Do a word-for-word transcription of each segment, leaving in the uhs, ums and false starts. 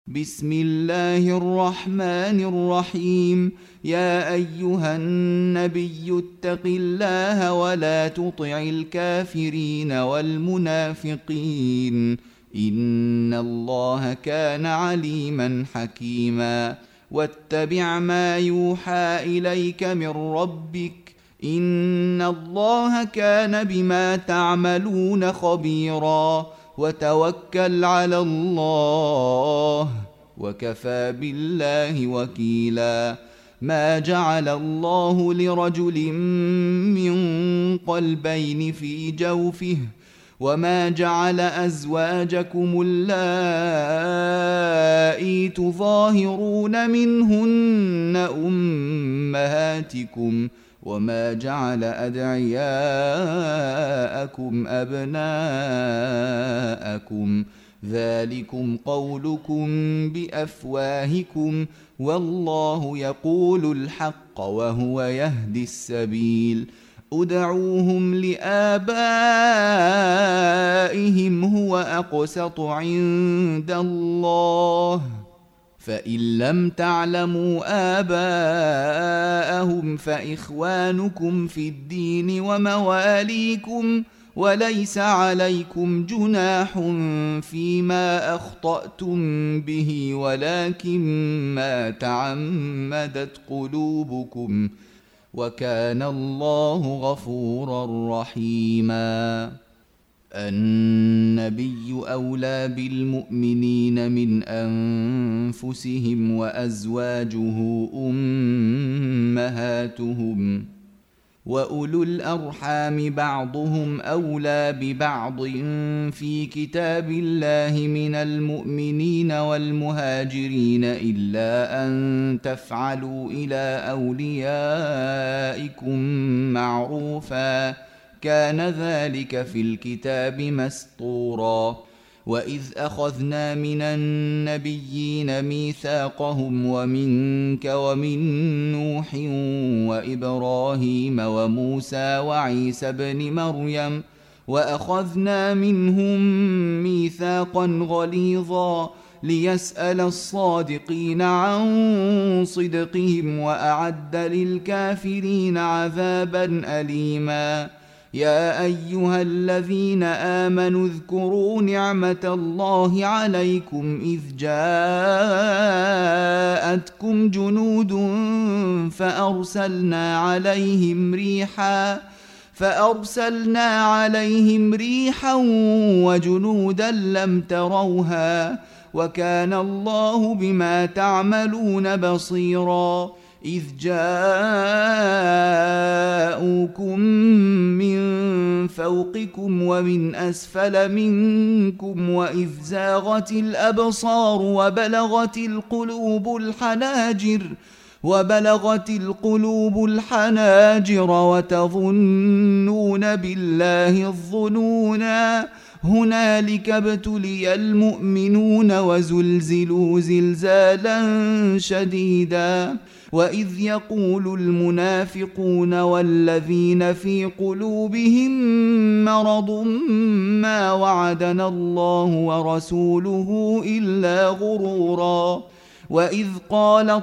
بسم الله الرحمن الرحيم. يا أيها النبي اتق الله ولا تطع الكافرين والمنافقين إن الله كان عليما حكيما. واتبع ما يوحى إليك من ربك إن الله كان بما تعملون خبيرا. وتوكل على الله وكفى بالله وكيلا. ما جعل الله لرجل من قلبين في جوفه وما جعل أزواجكم اللائي تظاهرون منهن أمهاتكم وما جعل أدعياءكم أبناءكم ذلكم قولكم بأفواهكم والله يقول الحق وهو يهدي السبيل. ادعوهم لآبائهم هو أقسط عند الله فإن لم تعلموا آباءهم فإخوانكم في الدين ومواليكم وليس عليكم جناح فيما أخطأتم به ولكن ما تعمدت قلوبكم وكان الله غفورا رحيما. النبي أولى بالمؤمنين من أنفسهم وأزواجه أمهاتهم وأولو الأرحام بعضهم أولى ببعض في كتاب الله من المؤمنين والمهاجرين إلا أن تفعلوا إلى أوليائكم معروفا كان ذلك في الكتاب مسطورا. وإذ أخذنا من النبيين ميثاقهم ومنك ومن نوح وإبراهيم وموسى وعيسى بن مريم وأخذنا منهم ميثاقا غليظا ليسأل الصادقين عن صدقهم وأعد للكافرين عذابا أليما. يا أيها الذين آمنوا اذكروا نعمة الله عليكم إذ جاءتكم جنود فأرسلنا عليهم ريحا فأرسلنا عليهم ريحا وجنودا لم تروها وكان الله بما تعملون بصيرا. إذ جاءوكم من فوقكم ومن أسفل منكم وإذ زاغت الأبصار وبلغت القلوب الحناجر وبلغت القلوب الحناجر وتظنون بالله الظنونا هنالك ابتلي المؤمنون وزلزلوا زلزالا شديدا. وإذ يقول المنافقون والذين في قلوبهم مرض ما وعدنا الله ورسوله إلا غرورا. وإذ قالت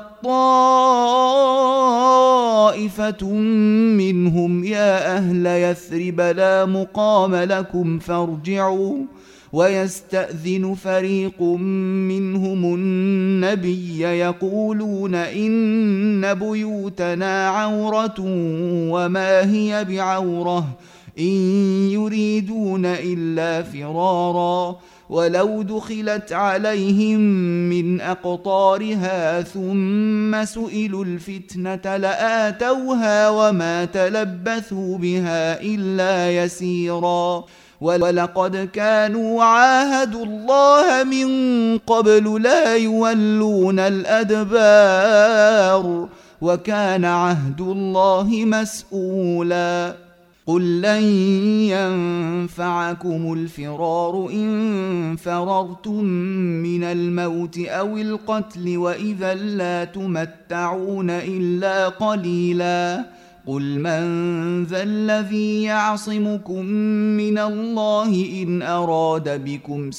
طائفة منهم يا أهل يثرب لا مقام لكم فارجعوا ويستأذن فريق منهم النبي يقولون إن بيوتنا عورة وما هي بعورة إن يريدون إلا فرارا ولو دخلت عليهم من أقطارها ثم سئلوا الفتنة لآتوها وما تلبثوا بها إلا يسيرا. ولقد كانوا عاهدوا الله من قبل لا يولون الأدبار وكان عهد الله مسؤولا. قل لن ينفعكم الفرار إن فررتم من الموت أو القتل وإذا لا تمتعون إلا قليلا قل من ذا الذي يعصمكم من الله إن أراد بكم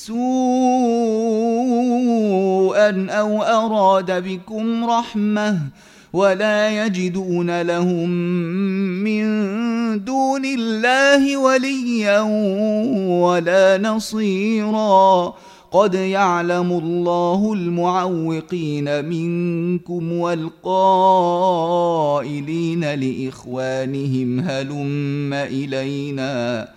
سوءا أو أراد بكم رحمة ولا يجدون لهم من دون الله وليا ولا نصيرا قد يعلم الله المعوقين منكم والقائلين لإخوانهم هلم إلينا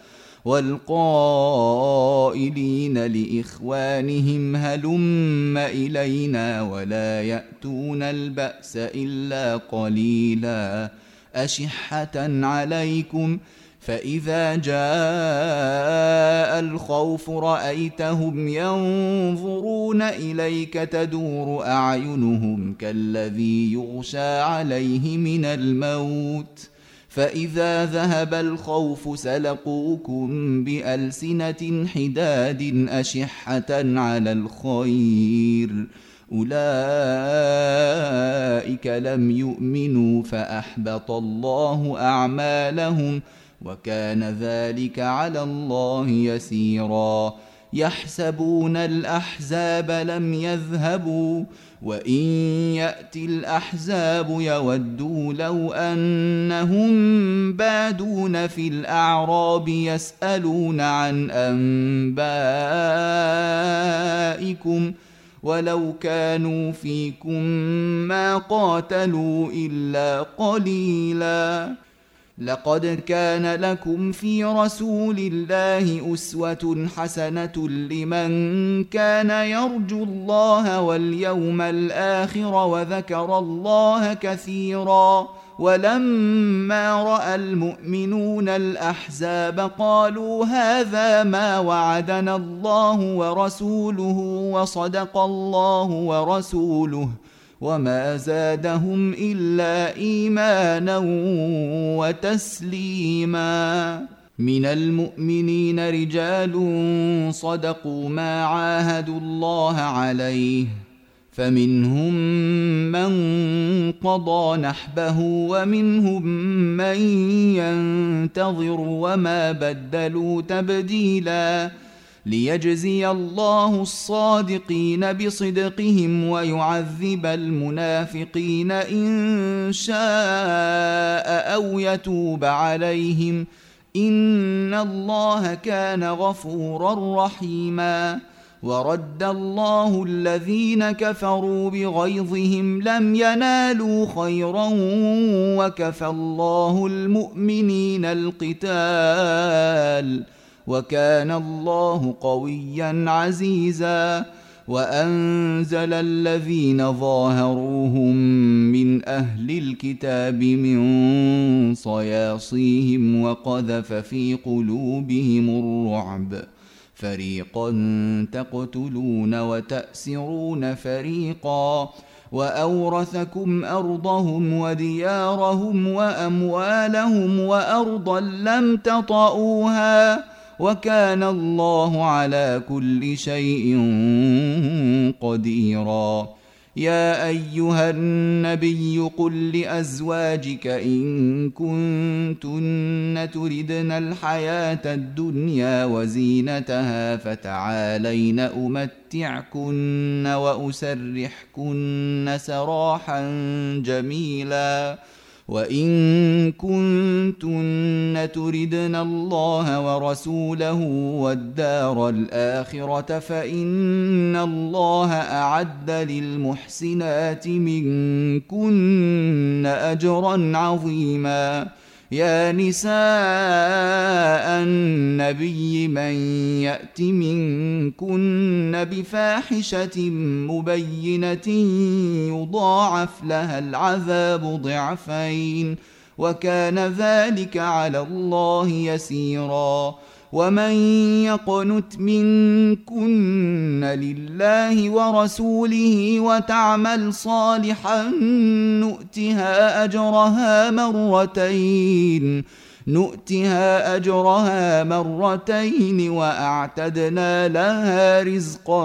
والقائلين لإخوانهم هلم إلينا ولا يأتون البأس إلا قليلا أشحة عليكم فإذا جاء الخوف رأيتهم ينظرون إليك تدور أعينهم كالذي يغشى عليه من الموت فإذا ذهب الخوف سلقوكم بألسنة حداد أشحة على الخير أولئك لم يؤمنوا فأحبط الله أعمالهم وكان ذلك على الله يسيرا يحسبون الأحزاب لم يذهبوا وإن يأتي الأحزاب يودوا لو أنهم بادون في الأعراب يسألون عن أنبائكم ولو كانوا فيكم ما قاتلوا إلا قليلا لقد كان لكم في رسول الله أسوة حسنة لمن كان يرجو الله واليوم الآخر وذكر الله كثيرا ولما رأى المؤمنون الأحزاب قالوا هذا ما وعدنا الله ورسوله وصدق الله ورسوله وما زادهم إلا إيمانا وتسليما من المؤمنين رجال صدقوا ما عاهدوا الله عليه فمنهم من قضى نحبه ومنهم من ينتظر وما بدلوا تبديلا ليجزي الله الصادقين بصدقهم ويعذب المنافقين إن شاء أو يتوب عليهم إن الله كان غفورا رحيما ورد الله الذين كفروا بغيظهم لم ينالوا خيرا وكفى الله المؤمنين القتال وكان الله قويا عزيزا وأنزل الذين ظاهروهم من أهل الكتاب من صياصيهم وقذف في قلوبهم الرعب فريقا تقتلون وتأسرون فريقا وأورثكم أرضهم وديارهم وأموالهم وأرضا لم تطئوها وكان الله على كل شيء قديرا يا أيها النبي قل لأزواجك إن كنتن تردن الحياة الدنيا وزينتها فتعالين أمتعكن وأسرحكن سراحا جميلا وإن كنتن تردن الله ورسوله والدار الآخرة فإن الله أعد للمحسنات منكن أجرا عظيما يا نساء النبي من يأت منكن بفاحشة مبينة يضاعف لها العذاب ضعفين وكان ذلك على الله يسيرا ومن يقنت منكن لله ورسوله وتعمل صالحا نؤتها أجرها مرتين نؤتها أجرها مرتين وأعتدنا لها رزقا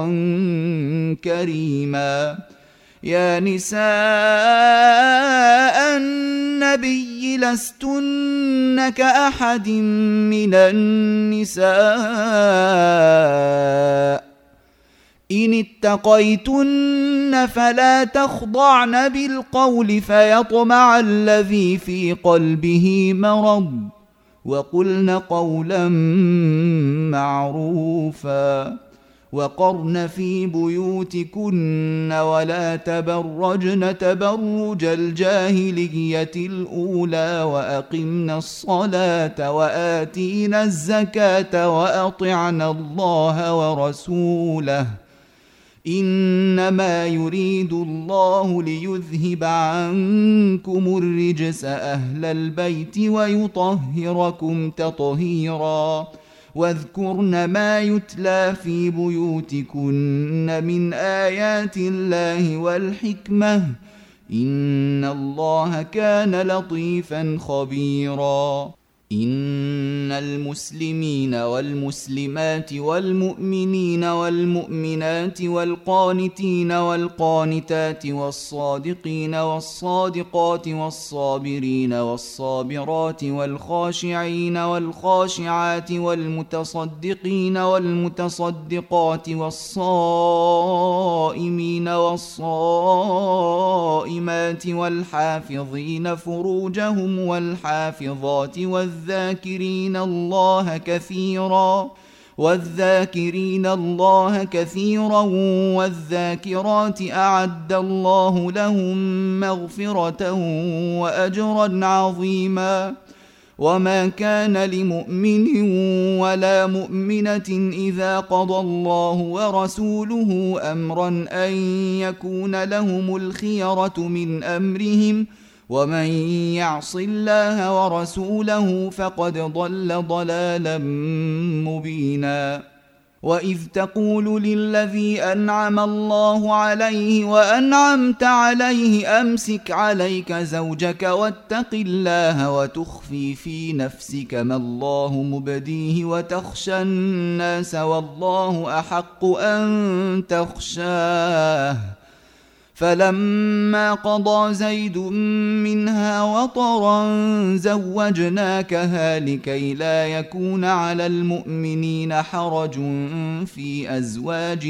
كريما يا نساء النبي لستن كأحد من النساء إن اتقيتن فلا تخضعن بالقول فيطمع الذي في قلبه مرض وقلن قولا معروفا وقرن في بيوتكن ولا تبرجن تبرج الجاهلية الأولى وأقمن الصلاة وآتينا الزكاة وأطعنا الله ورسوله إنما يريد الله ليذهب عنكم الرجس أهل البيت ويطهركم تطهيرا واذكرن ما يتلى في بيوتكن من آيات الله والحكمة إن الله كان لطيفا خبيرا إن المسلمين والمسلمات والمؤمنين والمؤمنات والقانتين والقانتات والصادقين والصادقات والصابرين والصابرات والخاشعين والخاشعات والمتصدقين والمتصدقات والصائمين والصائمات والحافظين فروجهم والحافظات والذاكرين الله كثيرا والذاكرين الله كثيرا والذاكرات أعد الله لهم مغفرة وأجرا عظيما وما كان لمؤمن ولا مؤمنة إذا قضى الله ورسوله أمرا أن يكون لهم الخيرة من أمرهم ومن يعص الله ورسوله فقد ضل ضلالا مبينا وإذ تقول للذي أنعم الله عليه وأنعمت عليه أمسك عليك زوجك واتق الله وتخفي في نفسك ما الله مبديه وتخشى الناس والله أحق أن تخشاه فلما قضى زيد منها وطرا زوجناكها لكي لا يكون على المؤمنين حرج في أزواج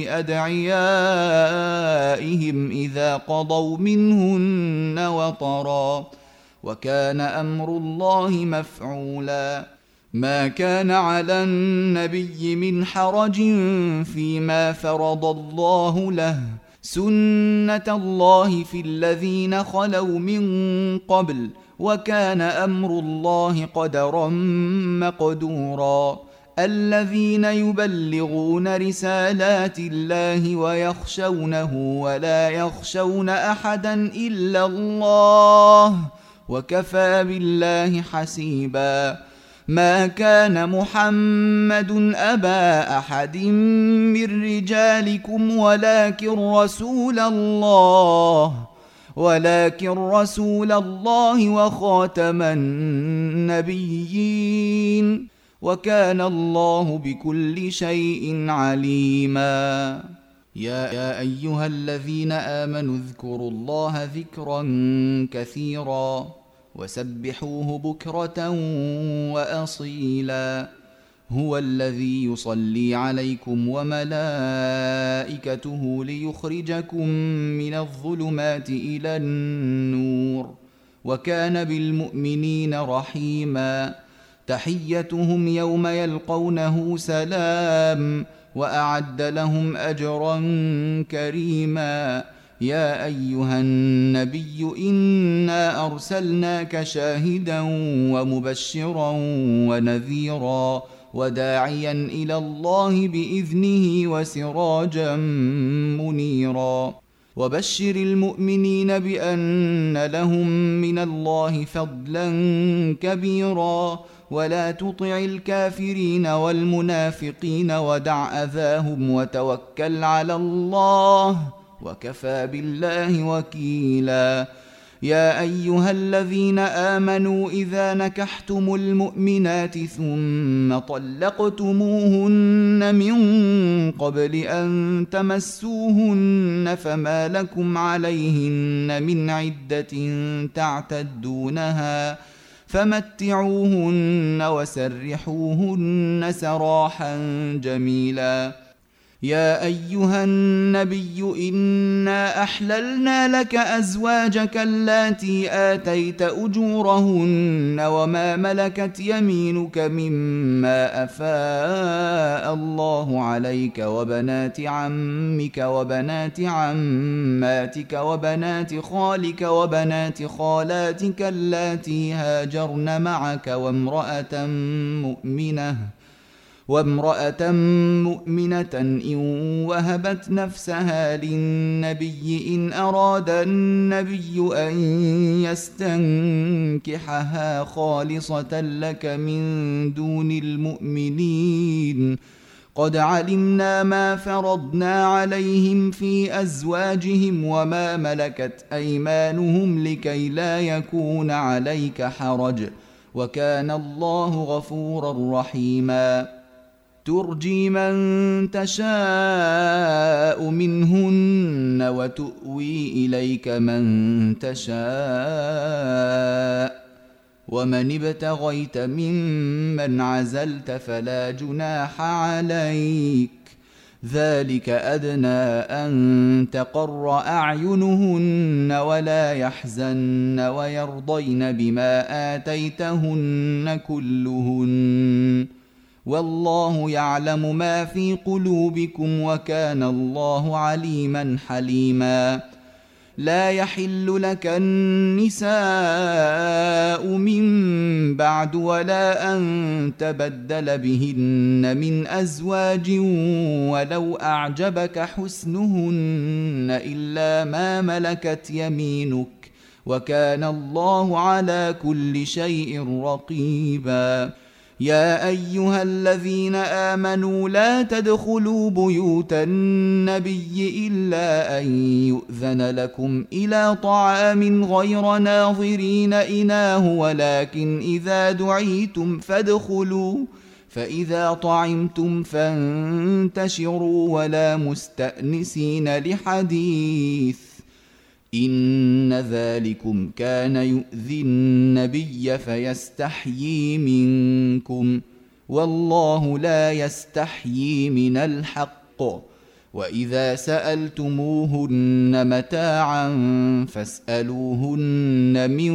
أدعيائهم إذا قضوا منهن وطرا وكان أمر الله مفعولا ما كان على النبي من حرج فيما فرض الله له سنة الله في الذين خلوا من قبل وكان أمر الله قدرا مقدورا الذين يبلغون رسالات الله ويخشونه ولا يخشون أحدا إلا الله وكفى بالله حسيبا ما كان محمد أبا أحد من رجالكم ولكن رسول الله ولكن رسول الله وخاتم النبيين وكان الله بكل شيء عليما يا, يا أيها الذين آمنوا اذكروا الله ذكرا كثيرا وسبحوه بكرة وأصيلا هو الذي يصلي عليكم وملائكته ليخرجكم من الظلمات إلى النور وكان بالمؤمنين رحيما تحيتهم يوم يلقونه سلام وأعد لهم أجرا كريما يا أيها النبي إنا أرسلناك شاهدا ومبشرا ونذيرا وداعيا إلى الله بإذنه وسراجا منيرا وبشر المؤمنين بأن لهم من الله فضلا كبيرا ولا تطع الكافرين والمنافقين ودع أذاهم وتوكل على الله وكفى بالله وكيلا يا أيها الذين آمنوا إذا نكحتم المؤمنات ثم طلقتموهن من قبل أن تمسوهن فما لكم عليهن من عدة تعتدونها فمتعوهن وسرحوهن سراحا جميلا. يا أيها النبي إنا أحللنا لك أزواجك اللاتي آتيت أجورهن وما ملكت يمينك مما أفاء الله عليك وبنات عمك وبنات عماتك وبنات خالك وبنات خالاتك اللاتي هاجرن معك وامرأة مؤمنة وامرأة مؤمنة إن وهبت نفسها للنبي إن أراد النبي أن يستنكحها خالصة لك من دون المؤمنين قد علمنا ما فرضنا عليهم في أزواجهم وما ملكت أيمانهم لكي لا يكون عليك حرج وكان الله غفورا رحيما. ترجي من تشاء منهن وتؤوي إليك من تشاء ومن ابتغيت ممن عزلت فلا جناح عليك ذلك أدنى أن تقر أعينهن ولا يحزن ويرضين بما آتيتهن كلهن والله يعلم ما في قلوبكم وكان الله عليما حليما. لا يحل لك النساء من بعد ولا أن تبدل بهن من أزواج ولو أعجبك حسنهن إلا ما ملكت يمينك وكان الله على كل شيء رقيبا. يا أيها الذين آمنوا لا تدخلوا بيوت النبي إلا أن يؤذن لكم إلى طعام غير ناظرين إناه ولكن إذا دعيتم فادخلوا فإذا طعمتم فانتشروا ولا مستأنسين لحديث إن ذلكم كان يؤذي النبي فيستحيي منكم والله لا يستحيي من الحق وإذا سألتموهن متاعا فاسألوهن من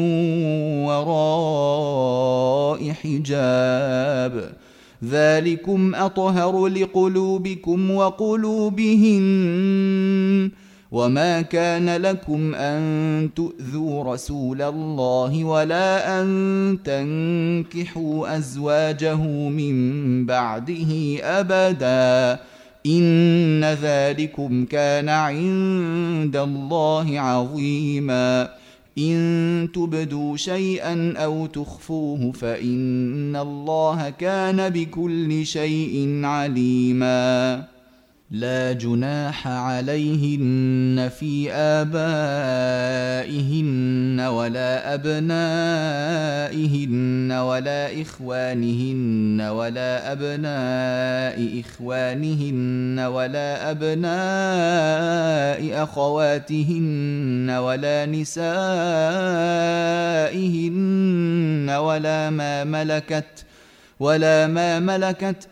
وراء حجاب ذلكم أطهر لقلوبكم وقلوبهن وما كان لكم أن تؤذوا رسول الله ولا أن تنكحوا أزواجه من بعده أبدا إن ذلكم كان عند الله عظيما. إن تبدوا شيئا أو تخفوه فإن الله كان بكل شيء عليما. لا جناح عليهن في آبائهن ولا أبنائهن ولا إخوانهن ولا أبناء إخوانهن ولا أبناء أخواتهن ولا نسائهن ولا ما ملكت ولا ما ملكت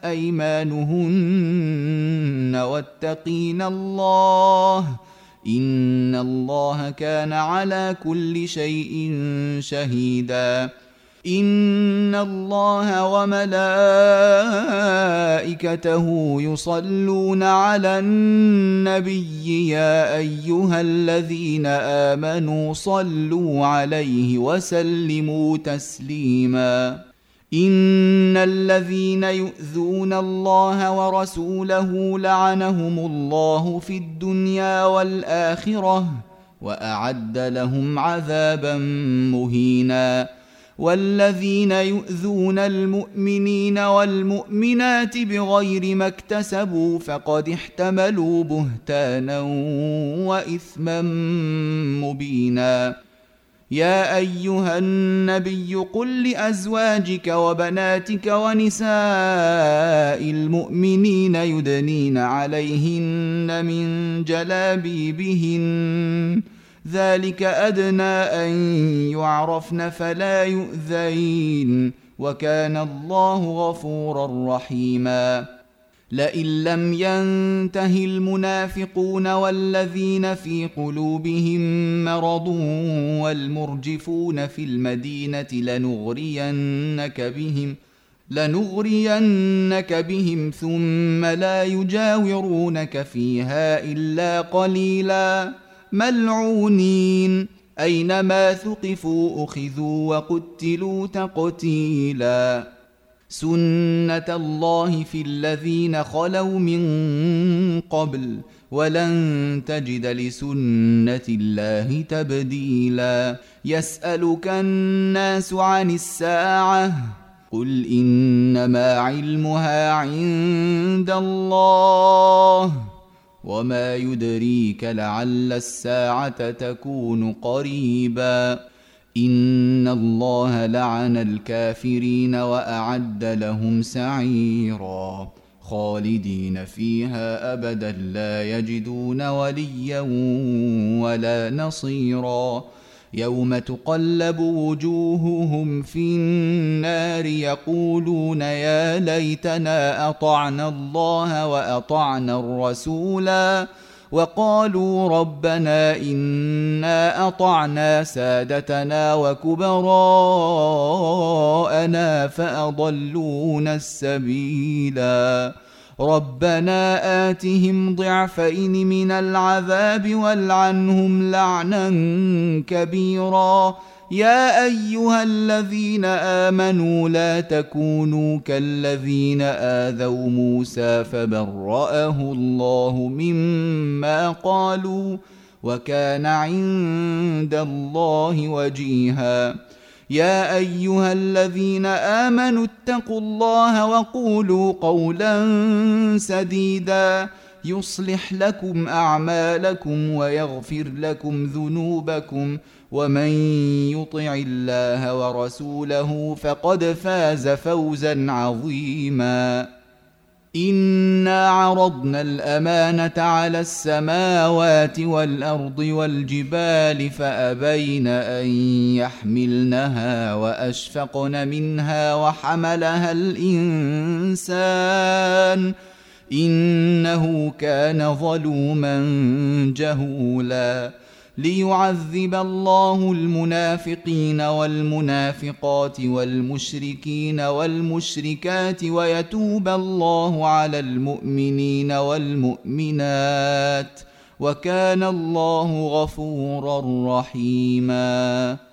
أيمانهن واتقين الله إن الله كان على كل شيء شهيدا. إن الله وملائكته يصلون على النبي يا أيها الذين آمنوا صلوا عليه وسلموا تسليما. إن الذين يؤذون الله ورسوله لعنهم الله في الدنيا والآخرة وأعد لهم عذابا مهينا. والذين يؤذون المؤمنين والمؤمنات بغير ما اكتسبوا فقد احتملوا بهتانا وإثما مبينا. يا أيها النبي قل لأزواجك وبناتك ونساء المؤمنين يدنين عليهن من جلابيبهن ذلك أدنى أن يعرفن فلا يؤذين وكان الله غفورا رحيما لئن لم ينته المنافقون والذين في قلوبهم مرض والمرجفون في المدينة لنغرينك بهم لنغرينك بهم ثم لا يجاورونك فيها إلا قليلا ملعونين أينما ثقفوا أخذوا وقتلوا تقتيلا سنة الله في الذين خلوا من قبل ولن تجد لسنة الله تبديلا يسألك الناس عن الساعة قل إنما علمها عند الله وما يدريك لعل الساعة تكون قريبا إن الله لعن الكافرين وأعد لهم سعيرا خالدين فيها أبدا لا يجدون وليا ولا نصيرا يوم تقلب وجوههم في النار يقولون يا ليتنا أطعنا الله وأطعنا الرسولا وقالوا ربنا إنا أطعنا سادتنا وكبراءنا فأضلونا السبيلا ربنا آتهم ضعفين من العذاب والعنهم لعنا كبيرا يا أيها الذين آمنوا لا تكونوا كالذين آذوا موسى فبرأه الله مما قالوا وكان عند الله وجيها يا أيها الذين آمنوا اتقوا الله وقولوا قولا سديدا يصلح لكم أعمالكم ويغفر لكم ذنوبكم ومن يطع الله ورسوله فقد فاز فوزا عظيما إنا عرضنا الأمانة على السماوات والأرض والجبال فأبين أن يحملنها وأشفقن منها وحملها الإنسان إنه كان ظلوما جهولا ليعذب الله المنافقين والمنافقات والمشركين والمشركات ويتوب الله على المؤمنين والمؤمنات وكان الله غفورا رحيما